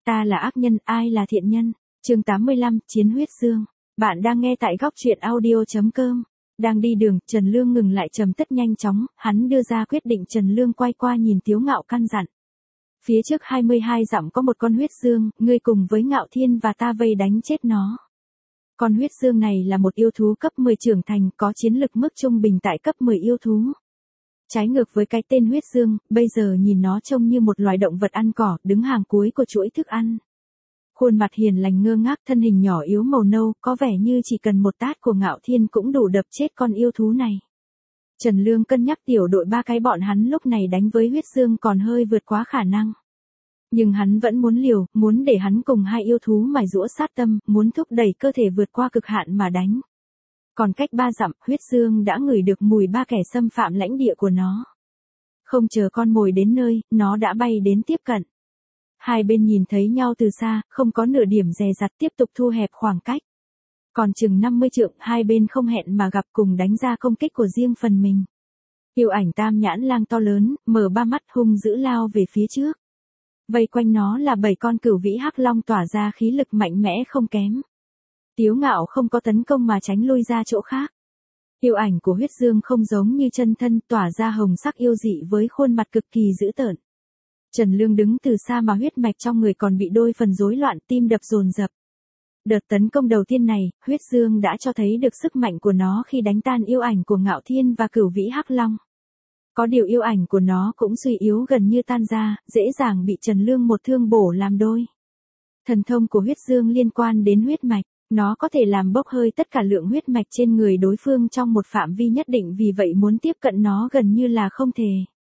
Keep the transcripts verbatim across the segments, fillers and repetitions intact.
Ta là ác nhân, ai là thiện nhân? Chương tám mươi lăm, Chiến huyết dương. Bạn đang nghe tại góc truyện audio chấm com. Đang đi đường, Trần Lương ngừng lại trầm tất nhanh chóng, hắn đưa ra quyết định. Trần Lương quay qua nhìn Tiếu Ngạo căn dặn. Phía trước hai mươi hai dặm có một con huyết dương, ngươi cùng với Ngạo Thiên và ta vây đánh chết nó. Con huyết dương này là một yêu thú cấp mười trưởng thành, có chiến lực mức trung bình tại cấp mười yêu thú. Trái ngược với cái tên huyết dương, bây giờ nhìn nó trông như một loài động vật ăn cỏ, đứng hàng cuối của chuỗi thức ăn. Khuôn mặt hiền lành ngơ ngác, thân hình nhỏ yếu màu nâu, có vẻ như chỉ cần một tát của Ngạo Thiên cũng đủ đập chết con yêu thú này. Trần Lương cân nhắc tiểu đội ba cái bọn hắn lúc này đánh với huyết dương còn hơi vượt quá khả năng. Nhưng hắn vẫn muốn liều, muốn để hắn cùng hai yêu thú mài giũa sát tâm, muốn thúc đẩy cơ thể vượt qua cực hạn mà đánh. Còn cách ba dặm, huyết dương đã ngửi được mùi ba kẻ xâm phạm lãnh địa của nó. Không chờ con mồi đến nơi, nó đã bay đến tiếp cận. Hai bên nhìn thấy nhau từ xa, không có nửa điểm dè dặt, tiếp tục thu hẹp khoảng cách. Còn chừng năm mươi trượng, hai bên không hẹn mà gặp, cùng đánh ra công kích của riêng phần mình. Yêu ảnh tam nhãn lang to lớn, mở ba mắt hung dữ lao về phía trước. Vây quanh nó là bảy con cửu vĩ hắc long tỏa ra khí lực mạnh mẽ không kém. Tiếu Ngạo không có tấn công mà tránh lui ra chỗ khác. Yêu ảnh của huyết dương không giống như chân thân, tỏa ra hồng sắc yêu dị với khuôn mặt cực kỳ dữ tợn. Trần Lương đứng từ xa mà huyết mạch trong người còn bị đôi phần rối loạn, tim đập dồn dập. Đợt tấn công đầu tiên này, huyết dương đã cho thấy được sức mạnh của nó khi đánh tan yêu ảnh của Ngạo Thiên và cửu vĩ hắc long. Có điều yêu ảnh của nó cũng suy yếu gần như tan ra, dễ dàng bị Trần Lương một thương bổ làm đôi. Thần thông của huyết dương liên quan đến huyết mạch, nó có thể làm bốc hơi tất cả lượng huyết mạch trên người đối phương trong một phạm vi nhất định, vì vậy muốn tiếp cận nó gần như là không thể.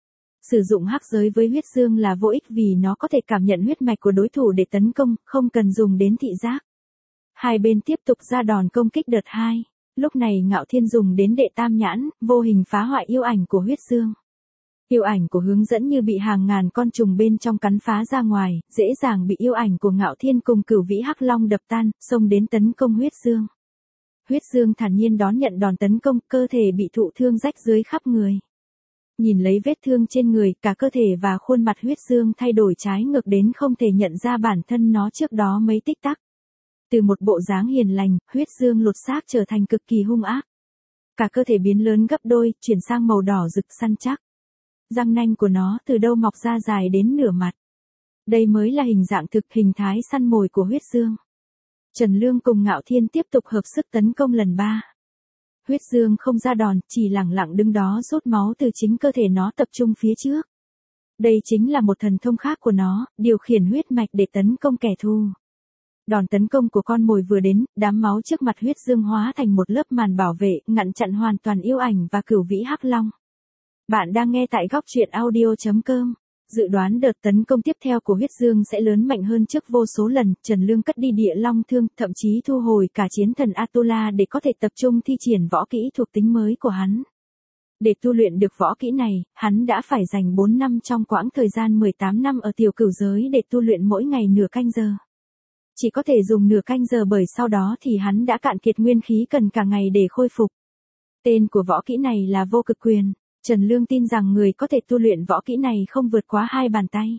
Sử dụng hắc giới với huyết dương là vô ích vì nó có thể cảm nhận huyết mạch của đối thủ để tấn công, không cần dùng đến thị giác. Hai bên tiếp tục ra đòn công kích đợt hai. Lúc này Ngạo Thiên dùng đến đệ tam nhãn, vô hình phá hoại yêu ảnh của huyết dương. Yêu ảnh của hướng dẫn như bị hàng ngàn con trùng bên trong cắn phá ra ngoài, dễ dàng bị yêu ảnh của Ngạo Thiên cùng cửu vĩ hắc long đập tan, xông đến tấn công huyết dương. Huyết dương thản nhiên đón nhận đòn tấn công, cơ thể bị thụ thương rách rưới khắp người. Nhìn lấy vết thương trên người, cả cơ thể và khuôn mặt huyết dương thay đổi trái ngược đến không thể nhận ra bản thân nó trước đó mấy tích tắc. Từ một bộ dáng hiền lành, huyết dương lột xác trở thành cực kỳ hung ác. Cả cơ thể biến lớn gấp đôi, chuyển sang màu đỏ rực săn chắc. Răng nanh của nó từ đâu mọc ra dài đến nửa mặt. Đây mới là hình dạng thực, hình thái săn mồi của huyết dương. Trần Lương cùng Ngạo Thiên tiếp tục hợp sức tấn công lần ba. Huyết dương không ra đòn, chỉ lẳng lặng đứng đó rút máu từ chính cơ thể nó tập trung phía trước. Đây chính là một thần thông khác của nó, điều khiển huyết mạch để tấn công kẻ thù. Đòn tấn công của con mồi vừa đến, đám máu trước mặt huyết dương hóa thành một lớp màn bảo vệ, ngăn chặn hoàn toàn yêu ảnh và cửu vĩ hắc long. Bạn đang nghe tại góc truyện audio chấm com. Dự đoán đợt tấn công tiếp theo của huyết dương sẽ lớn mạnh hơn trước vô số lần. Trần Lương cất đi địa long thương, thậm chí thu hồi cả chiến thần Atula để có thể tập trung thi triển võ kỹ thuộc tính mới của hắn. Để tu luyện được võ kỹ này, hắn đã phải dành bốn năm trong quãng thời gian mười tám năm ở tiểu cửu giới để tu luyện mỗi ngày nửa canh giờ. Chỉ có thể dùng nửa canh giờ bởi sau đó thì hắn đã cạn kiệt nguyên khí cần cả ngày để khôi phục. Tên của võ kỹ này là vô cực quyền. Trần Lương tin rằng người có thể tu luyện võ kỹ này không vượt quá hai bàn tay.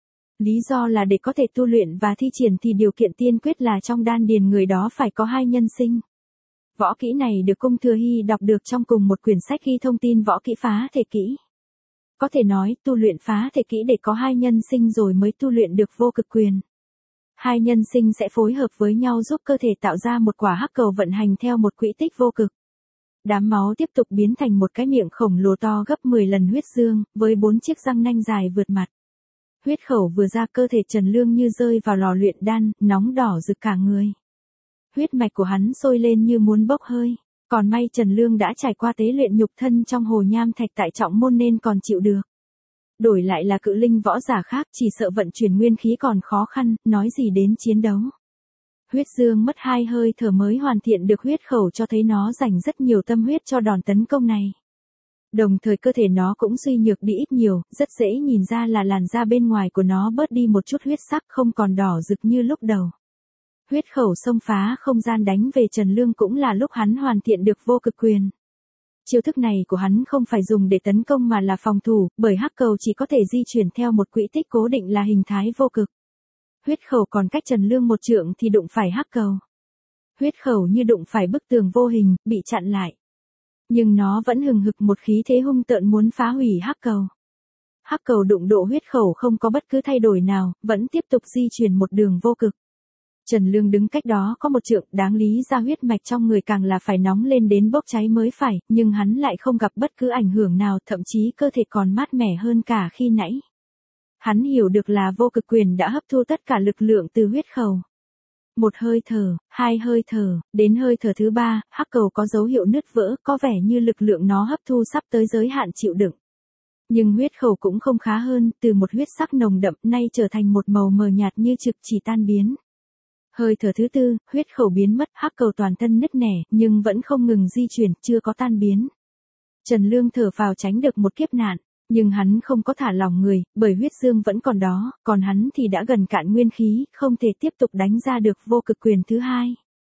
Lý do là để có thể tu luyện và thi triển thì điều kiện tiên quyết là trong đan điền người đó phải có hai nhân sinh. Võ kỹ này được Cung Thừa Hy đọc được trong cùng một quyển sách ghi thông tin võ kỹ phá thể kỹ. Có thể nói, tu luyện phá thể kỹ để có hai nhân sinh rồi mới tu luyện được vô cực quyền. Hai nhân sinh sẽ phối hợp với nhau giúp cơ thể tạo ra một quả hắc cầu vận hành theo một quỹ tích vô cực. Đám máu tiếp tục biến thành một cái miệng khổng lồ to gấp mười lần huyết dương, với bốn chiếc răng nanh dài vượt mặt. Huyết khẩu vừa ra, cơ thể Trần Lương như rơi vào lò luyện đan, nóng đỏ rực cả người. Huyết mạch của hắn sôi lên như muốn bốc hơi, còn may Trần Lương đã trải qua tế luyện nhục thân trong hồ nham thạch tại trọng môn nên còn chịu được. Đổi lại là cự linh võ giả khác, chỉ sợ vận chuyển nguyên khí còn khó khăn, nói gì đến chiến đấu. Huyết dương mất hai hơi thở mới hoàn thiện được huyết khẩu, cho thấy nó dành rất nhiều tâm huyết cho đòn tấn công này. Đồng thời cơ thể nó cũng suy nhược đi ít nhiều, rất dễ nhìn ra là làn da bên ngoài của nó bớt đi một chút huyết sắc, không còn đỏ rực như lúc đầu. Huyết khẩu xông phá không gian đánh về Trần Lương cũng là lúc hắn hoàn thiện được vô cực quyền. Chiêu thức này của hắn không phải dùng để tấn công mà là phòng thủ, bởi hắc cầu chỉ có thể di chuyển theo một quỹ tích cố định là hình thái vô cực. Huyết khẩu còn cách Trần Lương một trượng thì đụng phải hắc cầu. Huyết khẩu như đụng phải bức tường vô hình, bị chặn lại. Nhưng nó vẫn hừng hực một khí thế hung tợn muốn phá hủy hắc cầu. Hắc cầu đụng độ huyết khẩu không có bất cứ thay đổi nào, vẫn tiếp tục di chuyển một đường vô cực. Trần Lương đứng cách đó có một trượng, đáng lý ra huyết mạch trong người càng là phải nóng lên đến bốc cháy mới phải, nhưng hắn lại không gặp bất cứ ảnh hưởng nào, thậm chí cơ thể còn mát mẻ hơn cả khi nãy. Hắn hiểu được là vô cực quyền đã hấp thu tất cả lực lượng từ huyết khẩu. Một hơi thở, hai hơi thở, đến hơi thở thứ ba, hắc cầu có dấu hiệu nứt vỡ, có vẻ như lực lượng nó hấp thu sắp tới giới hạn chịu đựng. Nhưng huyết khẩu cũng không khá hơn, từ một huyết sắc nồng đậm nay trở thành một màu mờ nhạt như trực chỉ tan biến. Hơi thở thứ tư, huyết khẩu biến mất, hắc cầu toàn thân nứt nẻ, nhưng vẫn không ngừng di chuyển, chưa có tan biến. Trần Lương thở vào tránh được một kiếp nạn, nhưng hắn không có thả lỏng người, bởi huyết dương vẫn còn đó, còn hắn thì đã gần cạn nguyên khí, không thể tiếp tục đánh ra được vô cực quyền thứ hai.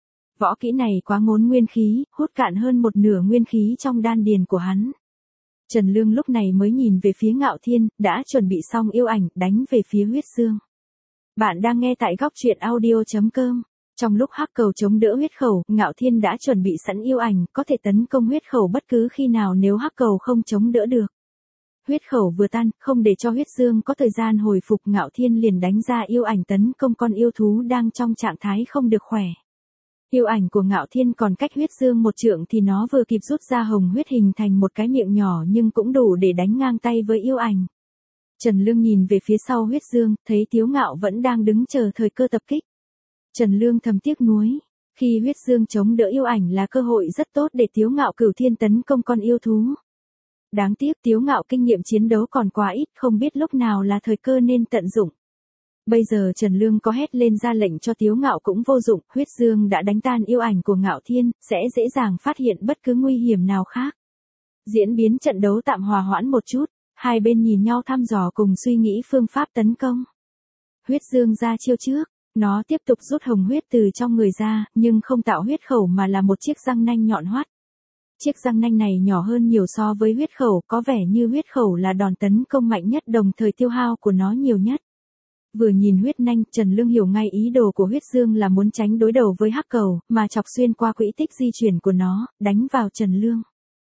Võ kỹ này quá ngốn nguyên khí, hút cạn hơn một nửa nguyên khí trong đan điền của hắn. Trần Lương lúc này mới nhìn về phía Ngạo Thiên, đã chuẩn bị xong yêu ảnh, đánh về phía huyết dương. Bạn đang nghe tại góc truyện audio chấm com. Trong lúc hắc cầu chống đỡ huyết khẩu, Ngạo Thiên đã chuẩn bị sẵn yêu ảnh, có thể tấn công huyết khẩu bất cứ khi nào nếu hắc cầu không chống đỡ được. Huyết khẩu vừa tan, không để cho huyết dương có thời gian hồi phục, Ngạo Thiên liền đánh ra yêu ảnh tấn công con yêu thú đang trong trạng thái không được khỏe. Yêu ảnh của Ngạo Thiên còn cách huyết dương một trượng thì nó vừa kịp rút ra hồng huyết hình thành một cái miệng nhỏ nhưng cũng đủ để đánh ngang tay với yêu ảnh. Trần Lương nhìn về phía sau huyết dương, thấy Tiếu Ngạo vẫn đang đứng chờ thời cơ tập kích. Trần Lương thầm tiếc nuối, khi huyết dương chống đỡ yêu ảnh là cơ hội rất tốt để Tiếu Ngạo cửu thiên tấn công con yêu thú. Đáng tiếc Tiếu Ngạo kinh nghiệm chiến đấu còn quá ít, không biết lúc nào là thời cơ nên tận dụng. Bây giờ Trần Lương có hét lên ra lệnh cho Tiếu Ngạo cũng vô dụng, huyết dương đã đánh tan yêu ảnh của Ngạo Thiên, sẽ dễ dàng phát hiện bất cứ nguy hiểm nào khác. Diễn biến trận đấu tạm hòa hoãn một chút, hai bên nhìn nhau thăm dò cùng suy nghĩ phương pháp tấn công. Huyết dương ra chiêu trước, nó tiếp tục rút hồng huyết từ trong người ra, nhưng không tạo huyết khẩu mà là một chiếc răng nanh nhọn hoắt. Chiếc răng nanh này nhỏ hơn nhiều so với huyết khẩu, có vẻ như huyết khẩu là đòn tấn công mạnh nhất đồng thời tiêu hao của nó nhiều nhất. Vừa nhìn huyết nanh, Trần Lương hiểu ngay ý đồ của huyết dương là muốn tránh đối đầu với hắc cầu, mà chọc xuyên qua quỹ tích di chuyển của nó, đánh vào Trần Lương.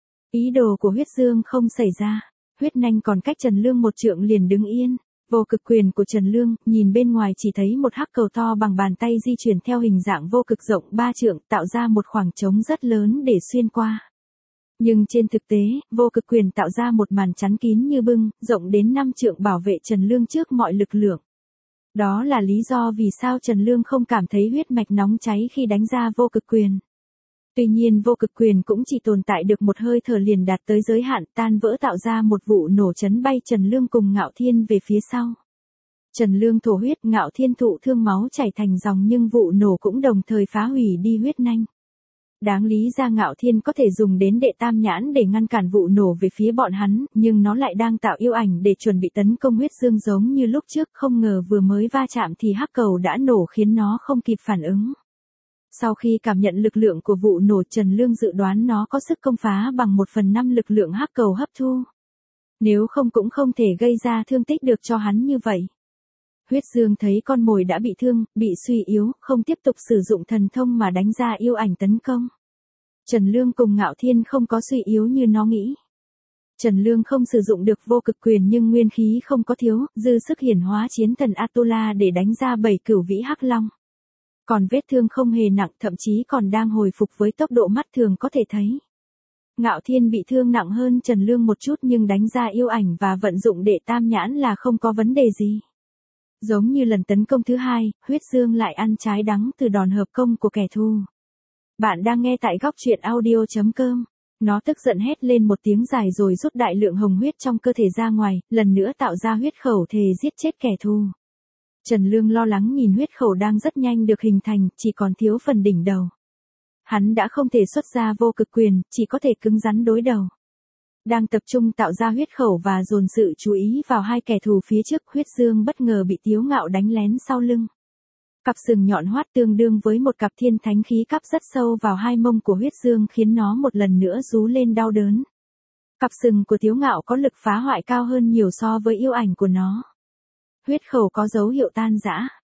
Ý đồ của huyết dương không xảy ra, huyết nanh còn cách Trần Lương một trượng liền đứng yên. Vô cực quyền của Trần Lương, nhìn bên ngoài chỉ thấy một hắc cầu to bằng bàn tay di chuyển theo hình dạng vô cực rộng ba trượng, tạo ra một khoảng trống rất lớn để xuyên qua. Nhưng trên thực tế, vô cực quyền tạo ra một màn chắn kín như bưng, rộng đến năm trượng bảo vệ Trần Lương trước mọi lực lượng. Đó là lý do vì sao Trần Lương không cảm thấy huyết mạch nóng cháy khi đánh ra vô cực quyền. Tuy nhiên vô cực quyền cũng chỉ tồn tại được một hơi thở liền đạt tới giới hạn, tan vỡ tạo ra một vụ nổ chấn bay Trần Lương cùng Ngạo Thiên về phía sau. Trần Lương thổ huyết, Ngạo Thiên thụ thương máu chảy thành dòng nhưng vụ nổ cũng đồng thời phá hủy đi huyết nanh. Đáng lý ra Ngạo Thiên có thể dùng đến đệ tam nhãn để ngăn cản vụ nổ về phía bọn hắn, nhưng nó lại đang tạo yêu ảnh để chuẩn bị tấn công huyết dương giống như lúc trước, không ngờ vừa mới va chạm thì hắc cầu đã nổ khiến nó không kịp phản ứng. Sau khi cảm nhận lực lượng của vụ nổ, Trần Lương dự đoán nó có sức công phá bằng một phần năm lực lượng hắc cầu hấp thu. Nếu không cũng không thể gây ra thương tích được cho hắn như vậy. Huyết dương thấy con mồi đã bị thương, bị suy yếu, không tiếp tục sử dụng thần thông mà đánh ra yêu ảnh tấn công. Trần Lương cùng Ngạo Thiên không có suy yếu như nó nghĩ. Trần Lương không sử dụng được vô cực quyền nhưng nguyên khí không có thiếu, dư sức hiển hóa chiến thần Atula để đánh ra bảy cửu vĩ hắc long. Còn vết thương không hề nặng, thậm chí còn đang hồi phục với tốc độ mắt thường có thể thấy. Ngạo Thiên bị thương nặng hơn Trần Lương một chút nhưng đánh ra yêu ảnh và vận dụng đệ tam nhãn là không có vấn đề gì. Giống như lần tấn công thứ hai, huyết dương lại ăn trái đắng từ đòn hợp công của kẻ thù. Bạn đang nghe tại góc truyện audio chấm com. Nó tức giận hét lên một tiếng dài rồi rút đại lượng hồng huyết trong cơ thể ra ngoài, lần nữa tạo ra huyết khẩu thề giết chết kẻ thù. Trần Lương lo lắng nhìn huyết khẩu đang rất nhanh được hình thành, chỉ còn thiếu phần đỉnh đầu. Hắn đã không thể xuất ra vô cực quyền, chỉ có thể cứng rắn đối đầu. Đang tập trung tạo ra huyết khẩu và dồn sự chú ý vào hai kẻ thù phía trước, huyết dương bất ngờ bị Tiếu Ngạo đánh lén sau lưng. Cặp sừng nhọn hoắt tương đương với một cặp thiên thánh khí cắp rất sâu vào hai mông của huyết dương khiến nó một lần nữa rú lên đau đớn. Cặp sừng của Tiếu Ngạo có lực phá hoại cao hơn nhiều so với yêu ảnh của nó. Huyết khẩu có dấu hiệu tan rã.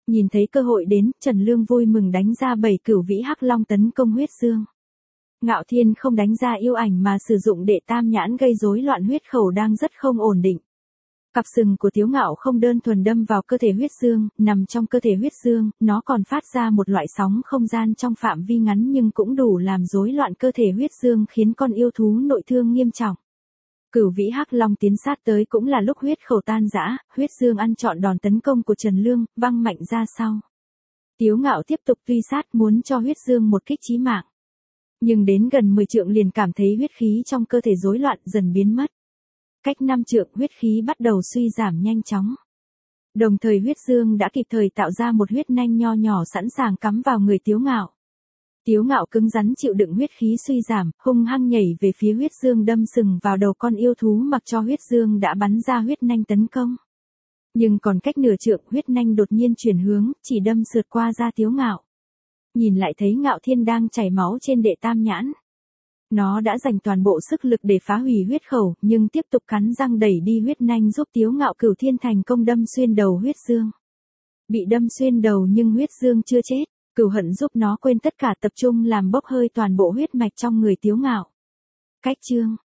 Nhìn thấy cơ hội đến, Trần Lương vui mừng đánh ra bảy cửu vĩ hắc long tấn công huyết dương. Ngạo Thiên không đánh ra yêu ảnh mà sử dụng đệ tam nhãn gây rối loạn huyết khẩu đang rất không ổn định. Cặp sừng của Tiếu Ngạo không đơn thuần đâm vào cơ thể huyết dương, nằm trong cơ thể huyết dương, nó còn phát ra một loại sóng không gian trong phạm vi ngắn nhưng cũng đủ làm rối loạn cơ thể huyết dương khiến con yêu thú nội thương nghiêm trọng. Cửu vĩ hắc long tiến sát tới cũng là lúc huyết khẩu tan rã, huyết dương ăn trọn đòn tấn công của Trần Lương, văng mạnh ra sau. Tiếu Ngạo tiếp tục truy sát muốn cho huyết dương một kích chí mạng. Nhưng đến gần mười trượng liền cảm thấy huyết khí trong cơ thể rối loạn dần biến mất. Cách năm trượng huyết khí bắt đầu suy giảm nhanh chóng. Đồng thời huyết dương đã kịp thời tạo ra một huyết nanh nho nhỏ sẵn sàng cắm vào người Tiếu Ngạo. Tiếu Ngạo cứng rắn chịu đựng huyết khí suy giảm, hung hăng nhảy về phía huyết dương đâm sừng vào đầu con yêu thú mặc cho huyết dương đã bắn ra huyết nanh tấn công. Nhưng còn cách nửa trượng huyết nanh đột nhiên chuyển hướng, chỉ đâm sượt qua da Tiếu Ngạo. Nhìn lại thấy Ngạo Thiên đang chảy máu trên đệ tam nhãn. Nó đã dành toàn bộ sức lực để phá hủy huyết khẩu, nhưng tiếp tục cắn răng đẩy đi huyết nanh giúp Tiếu Ngạo Cửu Thiên thành công đâm xuyên đầu huyết dương. Bị đâm xuyên đầu nhưng huyết dương chưa chết, Cửu Hận giúp nó quên tất cả tập trung làm bốc hơi toàn bộ huyết mạch trong người Tiếu Ngạo. Cách chương